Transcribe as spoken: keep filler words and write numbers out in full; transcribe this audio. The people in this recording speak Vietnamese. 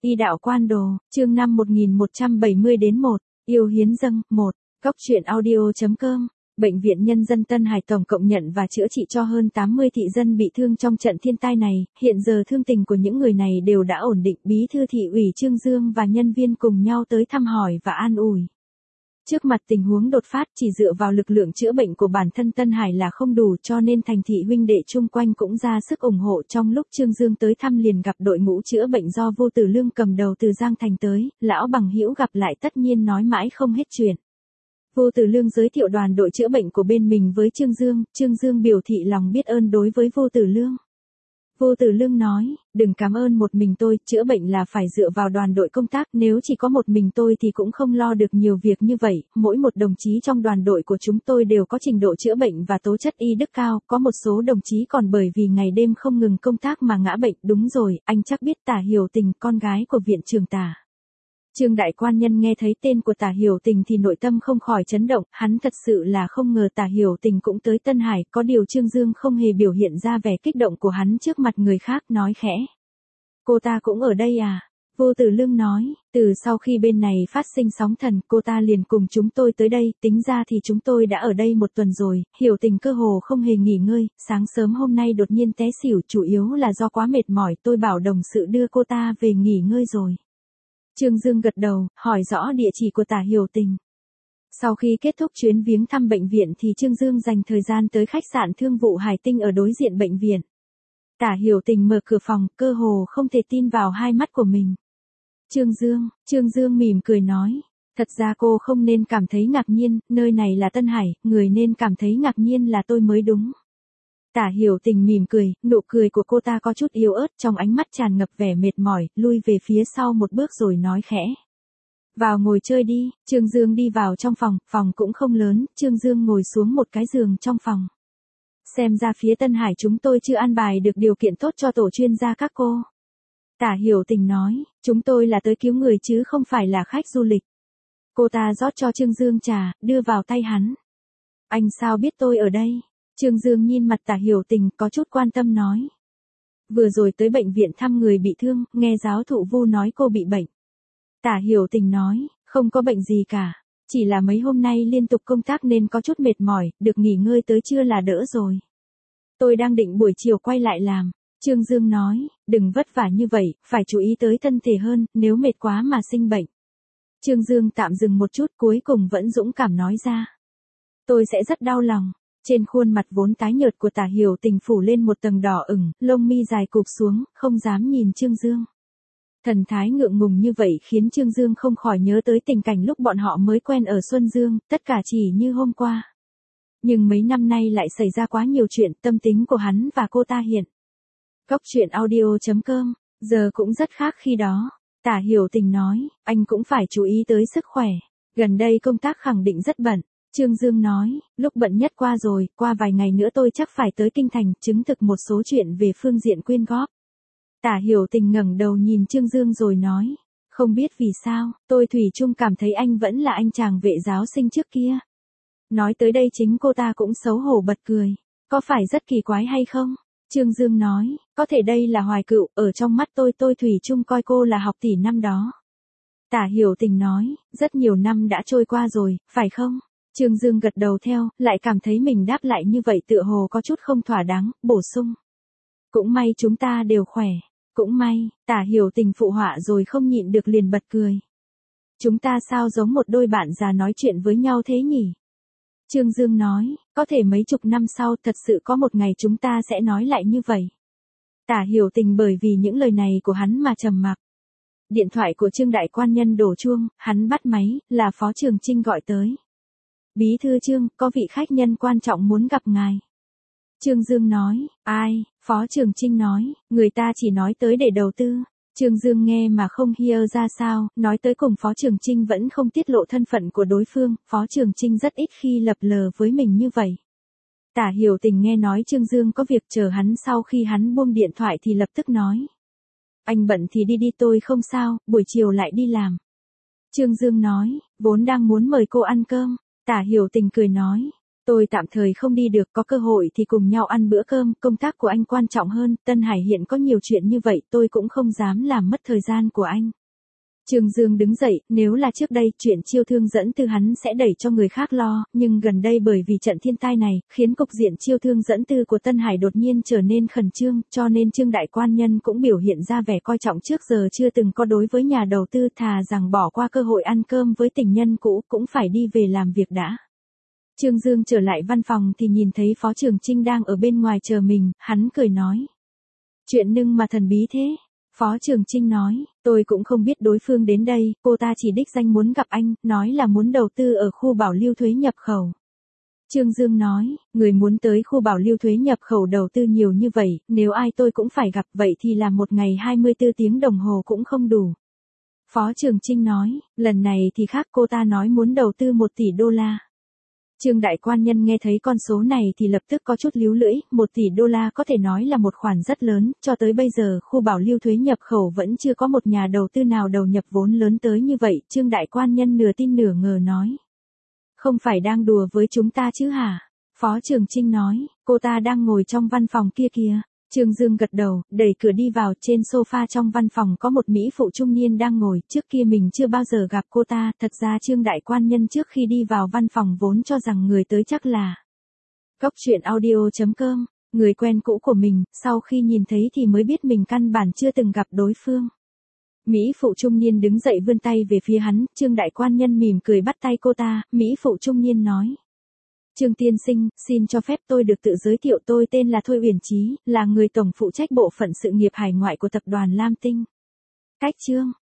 Y đạo quan đồ, chương năm một nghìn một trăm bảy mươi đến một, yêu hiến dâng, một, góc truyện audio.com. Bệnh viện Nhân dân Tân Hải tổng cộng nhận và chữa trị cho hơn tám mươi thị dân bị thương trong trận thiên tai này, hiện giờ thương tình của những người này đều đã ổn định. Bí thư thị ủy Trương Dương và nhân viên cùng nhau tới thăm hỏi và an ủi. Trước mặt tình huống đột phát, chỉ dựa vào lực lượng chữa bệnh của bản thân Tân Hải là không đủ, cho nên thành thị huynh đệ chung quanh cũng ra sức ủng hộ. Trong lúc Trương Dương tới thăm liền gặp đội ngũ chữa bệnh do Vô Tử Lương cầm đầu từ Giang Thành tới, lão bằng hữu gặp lại tất nhiên nói mãi không hết chuyện. Vô Tử Lương giới thiệu đoàn đội chữa bệnh của bên mình với Trương Dương, Trương Dương biểu thị lòng biết ơn đối với Vô Tử Lương. Vô Tử Lương nói, đừng cảm ơn một mình tôi, chữa bệnh là phải dựa vào đoàn đội công tác, nếu chỉ có một mình tôi thì cũng không lo được nhiều việc như vậy, mỗi một đồng chí trong đoàn đội của chúng tôi đều có trình độ chữa bệnh và tố chất y đức cao, có một số đồng chí còn bởi vì ngày đêm không ngừng công tác mà ngã bệnh. Đúng rồi, anh chắc biết Tả Hiểu Tình, con gái của viện trưởng Tả. Trương đại quan nhân nghe thấy tên của Tả Hiểu Tình thì nội tâm không khỏi chấn động, hắn thật sự là không ngờ Tả Hiểu Tình cũng tới Tân Hải, có điều Trương Dương không hề biểu hiện ra vẻ kích động của hắn trước mặt người khác, nói khẽ. Cô ta cũng ở đây à? Vô Tử Lương nói, từ sau khi bên này phát sinh sóng thần, cô ta liền cùng chúng tôi tới đây, tính ra thì chúng tôi đã ở đây một tuần rồi. Hiểu Tình cơ hồ không hề nghỉ ngơi, sáng sớm hôm nay đột nhiên té xỉu, chủ yếu là do quá mệt mỏi, tôi bảo đồng sự đưa cô ta về nghỉ ngơi rồi. Trương Dương gật đầu, hỏi rõ địa chỉ của Tả Hiểu Tình. Sau khi kết thúc chuyến viếng thăm bệnh viện thì Trương Dương dành thời gian tới khách sạn Thương vụ Hải Tinh ở đối diện bệnh viện. Tả Hiểu Tình mở cửa phòng, cơ hồ không thể tin vào hai mắt của mình. Trương Dương, Trương Dương mỉm cười nói, thật ra cô không nên cảm thấy ngạc nhiên, nơi này là Tân Hải, người nên cảm thấy ngạc nhiên là tôi mới đúng. Tả Hiểu Tình mỉm cười, nụ cười của cô ta có chút yếu ớt, trong ánh mắt tràn ngập vẻ mệt mỏi, lui về phía sau một bước rồi nói khẽ. Vào ngồi chơi đi. Trương Dương đi vào trong phòng, phòng cũng không lớn, Trương Dương ngồi xuống một cái giường trong phòng. Xem ra phía Tân Hải chúng tôi chưa an bài được điều kiện tốt cho tổ chuyên gia các cô. Tả Hiểu Tình nói, chúng tôi là tới cứu người chứ không phải là khách du lịch. Cô ta rót cho Trương Dương trà, đưa vào tay hắn. Anh sao biết tôi ở đây? Trương Dương nhìn mặt Tả Hiểu Tình, có chút quan tâm nói. Vừa rồi tới bệnh viện thăm người bị thương, nghe giáo thụ Vu nói cô bị bệnh. Tả Hiểu Tình nói, không có bệnh gì cả, chỉ là mấy hôm nay liên tục công tác nên có chút mệt mỏi, được nghỉ ngơi tới trưa là đỡ rồi. Tôi đang định buổi chiều quay lại làm. Trương Dương nói, đừng vất vả như vậy, phải chú ý tới thân thể hơn, nếu mệt quá mà sinh bệnh. Trương Dương tạm dừng một chút, cuối cùng vẫn dũng cảm nói ra. Tôi sẽ rất đau lòng. Trên khuôn mặt vốn tái nhợt của Tả Hiểu Tình phủ lên một tầng đỏ ửng, lông mi dài cụp xuống, không dám nhìn Trương Dương. Thần thái ngượng ngùng như vậy khiến Trương Dương không khỏi nhớ tới tình cảnh lúc bọn họ mới quen ở Xuân Dương, tất cả chỉ như hôm qua. Nhưng mấy năm nay lại xảy ra quá nhiều chuyện, tâm tính của hắn và cô ta hiện. Góc truyện audio.com, giờ cũng rất khác khi đó. Tả Hiểu Tình nói, anh cũng phải chú ý tới sức khỏe. Gần đây công tác khẳng định rất bận. Trương Dương nói, lúc bận nhất qua rồi, qua vài ngày nữa tôi chắc phải tới Kinh Thành, chứng thực một số chuyện về phương diện quyên góp. Tả Hiểu Tình ngẩng đầu nhìn Trương Dương rồi nói, không biết vì sao, tôi thủy chung cảm thấy anh vẫn là anh chàng vệ giáo sinh trước kia. Nói tới đây chính cô ta cũng xấu hổ bật cười, có phải rất kỳ quái hay không? Trương Dương nói, có thể đây là hoài cựu, ở trong mắt tôi tôi thủy chung coi cô là học tỷ năm đó. Tả Hiểu Tình nói, rất nhiều năm đã trôi qua rồi, phải không? Trương Dương gật đầu theo, lại cảm thấy mình đáp lại như vậy tựa hồ có chút không thỏa đáng, bổ sung. Cũng may chúng ta đều khỏe, cũng may, Tả Hiểu Tình phụ họa rồi không nhịn được liền bật cười. Chúng ta sao giống một đôi bạn già nói chuyện với nhau thế nhỉ? Trương Dương nói, có thể mấy chục năm sau thật sự có một ngày chúng ta sẽ nói lại như vậy. Tả Hiểu Tình bởi vì những lời này của hắn mà trầm mặc. Điện thoại của Trương đại quan nhân đổ chuông, hắn bắt máy, là Phó Trường Chinh gọi tới. Bí thư Trương, có vị khách nhân quan trọng muốn gặp ngài. Trương Dương nói, ai? Phó Trường Chinh nói, người ta chỉ nói tới để đầu tư. Trương Dương nghe mà không hiểu ra sao, nói tới cùng Phó Trường Chinh vẫn không tiết lộ thân phận của đối phương, Phó Trường Chinh rất ít khi lập lờ với mình như vậy. Tả Hiểu Tình nghe nói Trương Dương có việc chờ hắn, sau khi hắn buông điện thoại thì lập tức nói. Anh bận thì đi đi, tôi không sao, buổi chiều lại đi làm. Trương Dương nói, vốn đang muốn mời cô ăn cơm. Tả Hiểu Tình cười nói, Tôi tạm thời không đi được, có cơ hội thì cùng nhau ăn bữa cơm, công tác của anh quan trọng hơn, Tân Hải hiện có nhiều chuyện như vậy, tôi cũng không dám làm mất thời gian của anh. Trương Dương đứng dậy, nếu là trước đây, chuyện chiêu thương dẫn tư hắn sẽ đẩy cho người khác lo, nhưng gần đây bởi vì trận thiên tai này, khiến cục diện chiêu thương dẫn tư của Tân Hải đột nhiên trở nên khẩn trương, cho nên Trương Đại Quan Nhân cũng biểu hiện ra vẻ coi trọng trước giờ chưa từng có đối với nhà đầu tư, thà rằng bỏ qua cơ hội ăn cơm với tình nhân cũ, cũng phải đi về làm việc đã. Trương Dương trở lại văn phòng thì nhìn thấy Phó Trường Chinh đang ở bên ngoài chờ mình, hắn cười nói. Chuyện nưng mà thần bí thế. Phó Trường Chinh nói, tôi cũng không biết đối phương đến đây, cô ta chỉ đích danh muốn gặp anh, nói là muốn đầu tư ở khu bảo lưu thuế nhập khẩu. Trương Dương nói, người muốn tới khu bảo lưu thuế nhập khẩu đầu tư nhiều như vậy, nếu ai tôi cũng phải gặp vậy thì là một ngày hai mươi tư tiếng đồng hồ cũng không đủ. Phó Trường Chinh nói, lần này thì khác, cô ta nói muốn đầu tư một tỷ đô la. Trương Đại Quan Nhân nghe thấy con số này thì lập tức có chút líu lưỡi, một tỷ đô la có thể nói là một khoản rất lớn, cho tới bây giờ khu bảo lưu thuế nhập khẩu vẫn chưa có một nhà đầu tư nào đầu nhập vốn lớn tới như vậy, Trương Đại Quan Nhân nửa tin nửa ngờ nói. Không phải đang đùa với chúng ta chứ hả? Phó Trường Chinh nói, cô ta đang ngồi trong văn phòng kia kìa. Trương Dương gật đầu, đẩy cửa đi vào, trên sofa trong văn phòng có một mỹ phụ trung niên đang ngồi, trước kia mình chưa bao giờ gặp cô ta, thật ra Trương Đại Quan Nhân trước khi đi vào văn phòng vốn cho rằng người tới chắc là Cốc truyện audio chấm com, người quen cũ của mình, sau khi nhìn thấy thì mới biết mình căn bản chưa từng gặp đối phương. Mỹ phụ trung niên đứng dậy vươn tay về phía hắn, Trương Đại Quan Nhân mỉm cười bắt tay cô ta, Mỹ phụ trung niên nói. Trương tiên sinh, xin cho phép tôi được tự giới thiệu, tôi tên là Thôi Uyển Trí, là người tổng phụ trách bộ phận sự nghiệp hải ngoại của tập đoàn Lam Tinh. Cách Trương